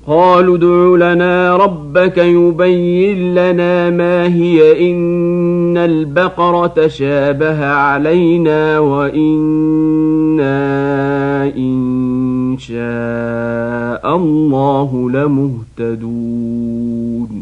قالوا ادع لنا ربك يبين لنا ما هي إن البقرة شابه علينا وإنا إن شاء الله لمهتدون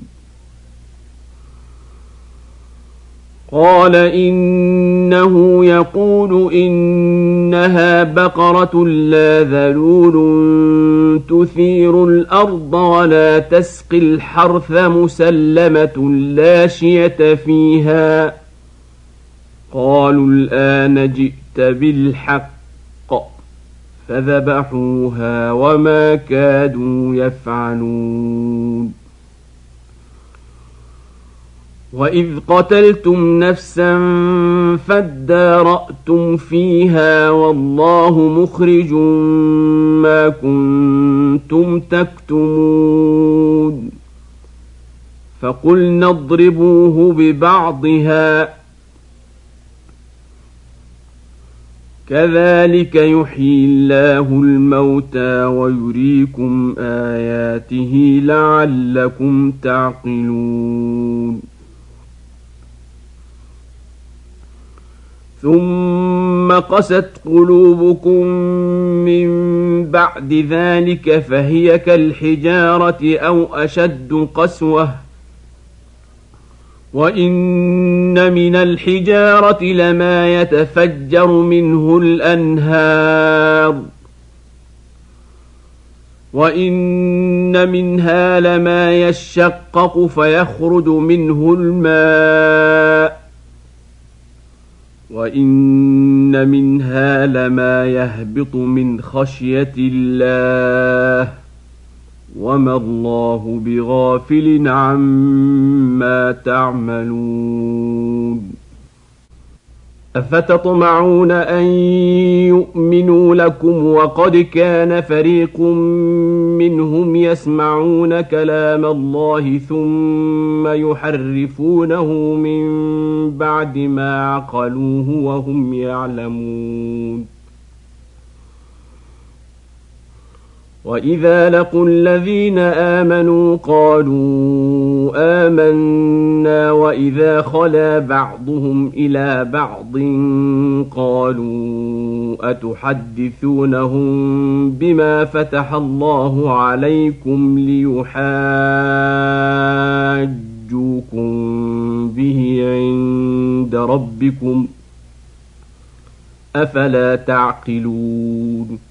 قال إنه يقول إنها بقرة لا ذلول تثير الأرض ولا تسقي الحرث مسلمة لا شية فيها قالوا الآن جئت بالحق فذبحوها وما كادوا يفعلون وإذ قتلتم نفسا فادارأتم فيها والله مخرج ما كنتم تكتمون فقلنا اضربوه ببعضها كذلك يحيي الله الموتى ويريكم آياته لعلكم تعقلون ثم قست قلوبكم من بعد ذلك فهي كالحجارة أو أشد قسوة وإن من الحجارة لما يتفجر منه الأنهار وإن منها لما يشقق فيخرج منه الماء وإن منها لما يهبط من خشية الله وما الله بغافل عما تعملون أفتطمعون أن يؤمنوا لكم وقد كان فريق منهم يسمعون كلام الله ثم يحرفونه من بعد ما عقلوه وهم يعلمون وإذا لقوا الذين آمنوا قالوا آمنا وإذا خلا بعضهم إلى بعض قالوا أتحدثونهم بما فتح الله عليكم ليحاجوكم به عند ربكم أفلا تعقلون